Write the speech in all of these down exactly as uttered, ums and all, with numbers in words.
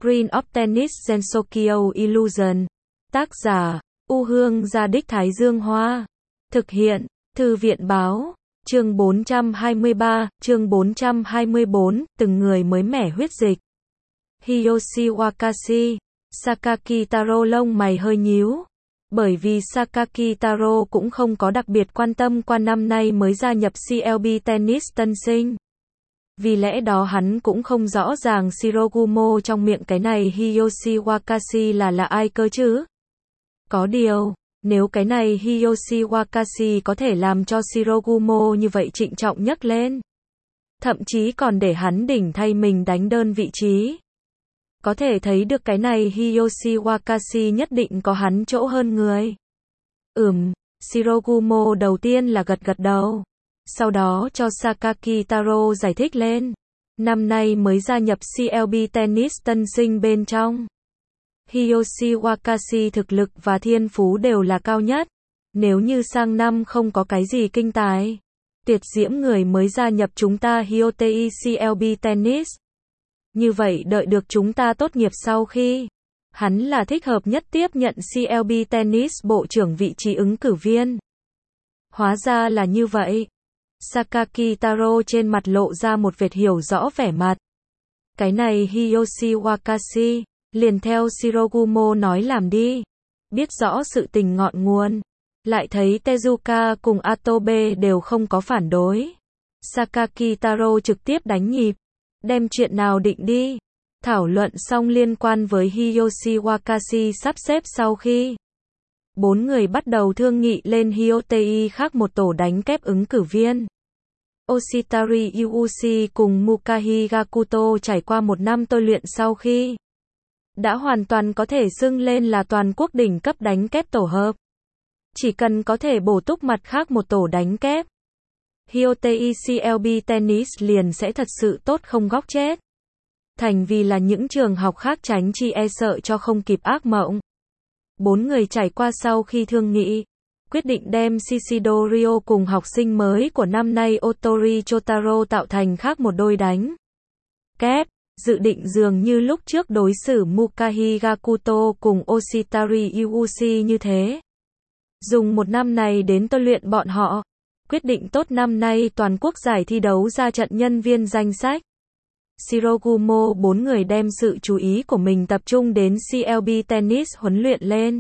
Green of Tennis Gensokyo Illusion. Tác giả, U Hương Gia Đích Thái Dương Hoa. Thực hiện, Thư viện Báo. Chương bốn trăm hai mươi ba, chương bốn trăm hai mươi bốn, từng người mới mẻ huyết dịch. Hiyoshi Wakashi. Sakaki Taro lông mày hơi nhíu. Bởi vì Sakaki Taro cũng không có đặc biệt quan tâm qua năm nay mới gia nhập xê lờ bê Tennis tân sinh. Vì lẽ đó hắn cũng không rõ ràng Shirogumo trong miệng cái này Hiyoshi Wakashi là là ai cơ chứ. Có điều, nếu cái này Hiyoshi Wakashi có thể làm cho Shirogumo như vậy trịnh trọng nhấc lên, thậm chí còn để hắn đỉnh thay mình đánh đơn vị trí, có thể thấy được cái này Hiyoshi Wakashi nhất định có hắn chỗ hơn người. Ừm, Shirogumo đầu tiên là gật gật đầu. Sau đó cho Sakaki Taro giải thích lên. Năm nay mới gia nhập xê lờ bê Tennis tân sinh bên trong. Hiyoshi Wakashi thực lực và thiên phú đều là cao nhất. Nếu như sang năm không có cái gì kinh tài, tuyệt diễm người mới gia nhập chúng ta Hyotei xê lờ bê Tennis. Như vậy đợi được chúng ta tốt nghiệp sau khi, hắn là thích hợp nhất tiếp nhận xê lờ bê Tennis bộ trưởng vị trí ứng cử viên. Hóa ra là như vậy. Sakaki Taro trên mặt lộ ra một vệt hiểu rõ vẻ mặt. Cái này Hiyoshi Wakashi, liền theo Shirogumo nói làm đi. Biết rõ sự tình ngọn nguồn. Lại thấy Tezuka cùng Atobe đều không có phản đối. Sakaki Taro trực tiếp đánh nhịp. Đem chuyện nào định đi. Thảo luận xong liên quan với Hiyoshi Wakashi sắp xếp sau khi. Bốn người bắt đầu thương nghị lên Hyotei khác một tổ đánh kép ứng cử viên. Oshitari Yuuchi cùng Mukahi Gakuto trải qua một năm tôi luyện sau khi đã hoàn toàn có thể xưng lên là toàn quốc đỉnh cấp đánh kép tổ hợp. Chỉ cần có thể bổ túc mặt khác một tổ đánh kép, Hyotei xê lờ bê Tennis liền sẽ thật sự tốt không góc chết. Thành vì là những trường học khác tránh chi e sợ cho không kịp ác mộng. Bốn người trải qua sau khi thương nghị, quyết định đem Shishido Ryo cùng học sinh mới của năm nay Otori Chotaro tạo thành khác một đôi đánh kép, dự định dường như lúc trước đối xử Mukahi Gakuto cùng Oshitari Yuuchi như thế. Dùng một năm này đến tôi luyện bọn họ, quyết định tốt năm nay toàn quốc giải thi đấu ra trận nhân viên danh sách. Shirogumo bốn người đem sự chú ý của mình tập trung đến xê lờ bê Tennis huấn luyện lên.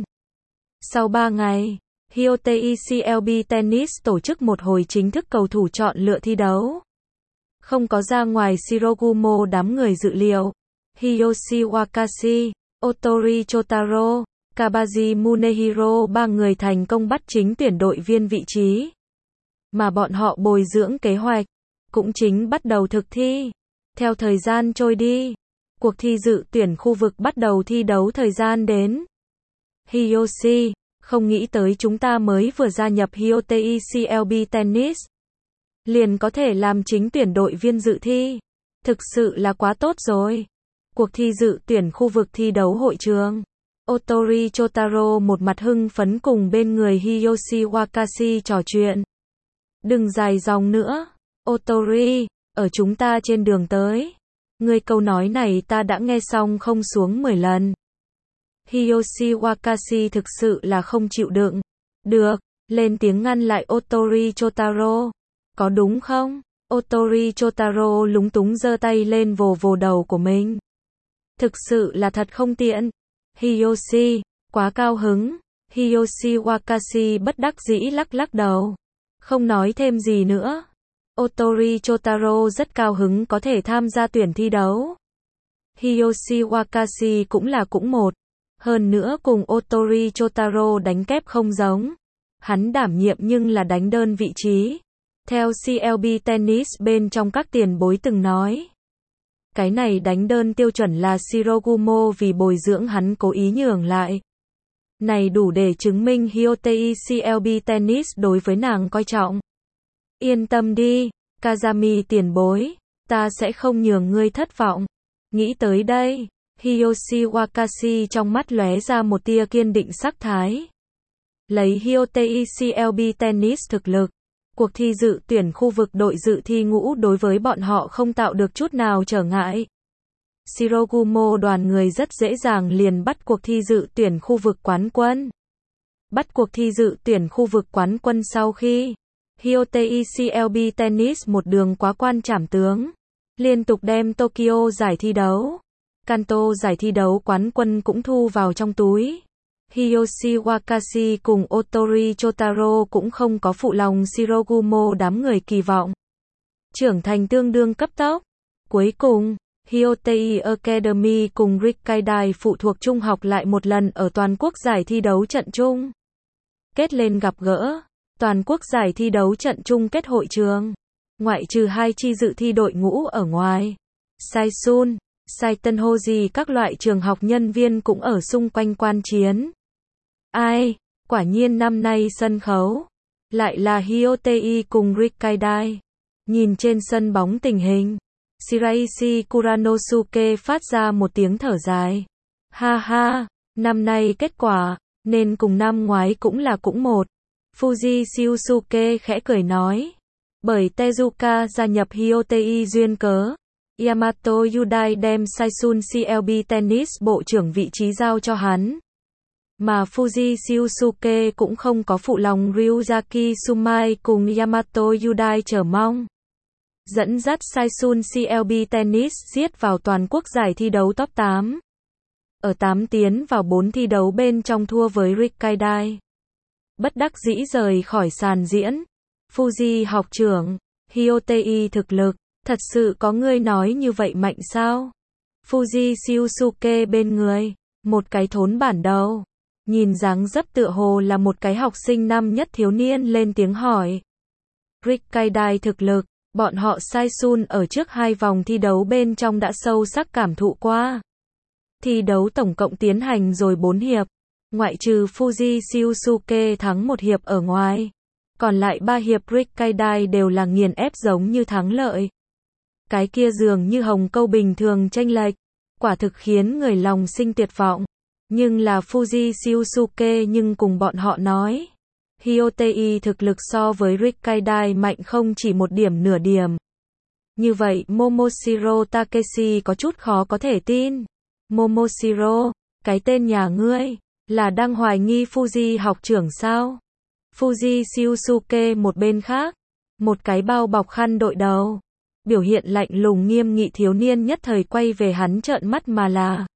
Sau ba ngày, Hyotei xê lờ bê Tennis tổ chức một hồi chính thức cầu thủ chọn lựa thi đấu. Không có ra ngoài Shirogumo đám người dự liệu. Hiyoshi Wakashi, Otori Chotaro, Kabaji Munehiro ba người thành công bắt chính tuyển đội viên vị trí. Mà bọn họ bồi dưỡng kế hoạch, cũng chính bắt đầu thực thi. Theo thời gian trôi đi, cuộc thi dự tuyển khu vực bắt đầu thi đấu thời gian đến. Hiyoshi, không nghĩ tới chúng ta mới vừa gia nhập Hyotei xê lờ bê Tennis, liền có thể làm chính tuyển đội viên dự thi. Thực sự là quá tốt rồi. Cuộc thi dự tuyển khu vực thi đấu hội trường. Otori Chotaro một mặt hưng phấn cùng bên người Hiyoshi Wakashi trò chuyện. Đừng dài dòng nữa. Otori, ở chúng ta trên đường tới. Người câu nói này ta đã nghe xong không xuống mười lần. Hiyoshi Wakashi thực sự là không chịu đựng. Được, lên tiếng ngăn lại Otori Chotaro. Có đúng không? Otori Chotaro lúng túng giơ tay lên vồ vồ đầu của mình. Thực sự là thật không tiện. Hiyoshi, quá cao hứng. Hiyoshi Wakashi bất đắc dĩ lắc lắc đầu. Không nói thêm gì nữa. Otori Chotaro rất cao hứng có thể tham gia tuyển thi đấu. Hiyoshi Wakashi cũng là cũng một. Hơn nữa cùng Otori Chotaro đánh kép không giống. Hắn đảm nhiệm nhưng là đánh đơn vị trí. Theo xê lờ bê Tennis bên trong các tiền bối từng nói. Cái này đánh đơn tiêu chuẩn là Shirogumo vì bồi dưỡng hắn cố ý nhường lại. Này đủ để chứng minh Hyotei xê lờ bê Tennis đối với nàng coi trọng. Yên tâm đi, Kazami tiền bối, ta sẽ không nhường ngươi thất vọng. Nghĩ tới đây, Hiyoshi Wakashi trong mắt lóe ra một tia kiên định sắc thái. Lấy Hyotei xê lờ bê Tennis thực lực, cuộc thi dự tuyển khu vực đội dự thi ngũ đối với bọn họ không tạo được chút nào trở ngại. Shirogumo đoàn người rất dễ dàng liền bắt cuộc thi dự tuyển khu vực quán quân. Bắt cuộc thi dự tuyển khu vực quán quân sau khi Hyotei xê lờ bê Tennis một đường quá quan trảm tướng, liên tục đem Tokyo giải thi đấu, Kanto giải thi đấu quán quân cũng thu vào trong túi. Hiyoshi Wakashi cùng Otori Chotaro cũng không có phụ lòng Shirogumo đám người kỳ vọng. Trưởng thành tương đương cấp tốc. Cuối cùng, Hyotei Academy cùng Rikkaidai phụ thuộc trung học lại một lần ở toàn quốc giải thi đấu trận chung kết lên gặp gỡ. Toàn quốc giải thi đấu trận chung kết hội trường, ngoại trừ hai chi dự thi đội ngũ ở ngoài, Saisun, Saitenhoji các loại trường học nhân viên cũng ở xung quanh quan chiến. Ai, quả nhiên năm nay sân khấu lại là Hyotei cùng Rikkaidai. Nhìn trên sân bóng tình hình, Shiraishi Kuranosuke phát ra một tiếng thở dài. Ha ha, năm nay kết quả nên cùng năm ngoái cũng là cũng một. Fuji Shiosuke khẽ cười nói. Bởi Tezuka gia nhập Hyotei duyên cớ, Yamato Yudai đem Saisun xê lờ bê Tennis bộ trưởng vị trí giao cho hắn. Mà Fuji Shiosuke cũng không có phụ lòng Ryuzaki Sumai cùng Yamato Yudai chờ mong. Dẫn dắt Saisun xê lờ bê Tennis giết vào toàn quốc giải thi đấu top tám. Ở tám tiến vào bốn thi đấu bên trong thua với Rikkaidai. Bất đắc dĩ rời khỏi sàn diễn. Fuji học trưởng, Hyotei thực lực, thật sự có ngươi nói như vậy mạnh sao? Fuji Shiosuke bên người, một cái thốn bản đầu. Nhìn dáng dấp tựa hồ là một cái học sinh năm nhất thiếu niên lên tiếng hỏi. Rikkaidai thực lực, bọn họ Saisun ở trước hai vòng thi đấu bên trong đã sâu sắc cảm thụ qua. Thi đấu tổng cộng tiến hành rồi bốn hiệp. Ngoại trừ Fuji Shiosuke thắng một hiệp ở ngoài, còn lại ba hiệp Rikkaidai đều là nghiền ép giống như thắng lợi. Cái kia dường như hồng câu bình thường chênh lệch, quả thực khiến người lòng sinh tuyệt vọng. Nhưng là Fuji Shiosuke nhưng cùng bọn họ nói, Hyotei thực lực so với Rikkaidai mạnh không chỉ một điểm nửa điểm. Như vậy Momoshiro Takeshi có chút khó có thể tin. Momoshiro, cái tên nhà ngươi là đang hoài nghi Fuji học trưởng sao? Fuji Shiosuke một bên khác, một cái bao bọc khăn đội đầu, biểu hiện lạnh lùng nghiêm nghị thiếu niên nhất thời quay về hắn trợn mắt mà là.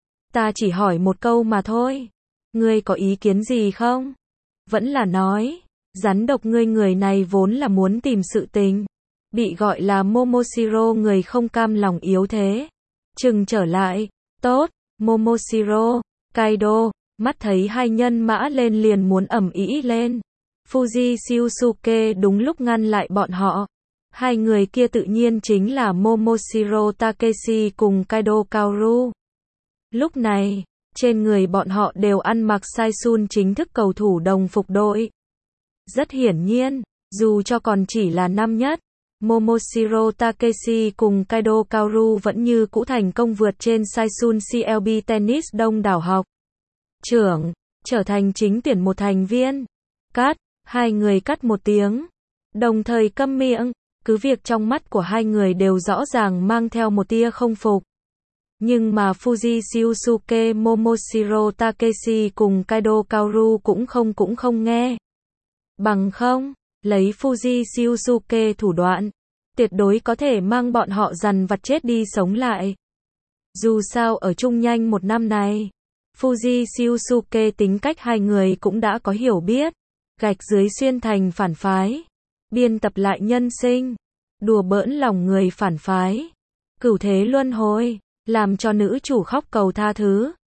Ta chỉ hỏi một câu mà thôi. Ngươi có ý kiến gì không? Vẫn là nói, rắn độc ngươi người này vốn là muốn tìm sự tình. Bị gọi là Momoshiro người không cam lòng yếu thế. Chừng trở lại, tốt, Momoshiro, Kaido. Mắt thấy hai nhân mã lên liền muốn ầm ĩ lên. Fuji Shiosuke đúng lúc ngăn lại bọn họ. Hai người kia tự nhiên chính là Momoshiro Takeshi cùng Kaido Kaoru. Lúc này, trên người bọn họ đều ăn mặc Saisun chính thức cầu thủ đồng phục đội. Rất hiển nhiên, dù cho còn chỉ là năm nhất, Momoshiro Takeshi cùng Kaido Kaoru vẫn như cũ thành công vượt trên Saisun xê lờ bê Tennis đông đảo học trưởng, trở thành chính tuyển một thành viên. Cắt, hai người cắt một tiếng, đồng thời câm miệng, cứ việc trong mắt của hai người đều rõ ràng mang theo một tia không phục. Nhưng mà Fuji Shiosuke, Momoshiro Takeshi cùng Kaido Kaoru cũng không cũng không nghe. Bằng không, lấy Fuji Shiosuke thủ đoạn, tuyệt đối có thể mang bọn họ dằn vặt chết đi sống lại. Dù sao ở chung nhanh một năm này, Fuji Shiosuke tính cách hai người cũng đã có hiểu biết. Gạch dưới xuyên thành phản phái, biên tập lại nhân sinh, đùa bỡn lòng người phản phái, cửu thế luân hồi, làm cho nữ chủ khóc cầu tha thứ.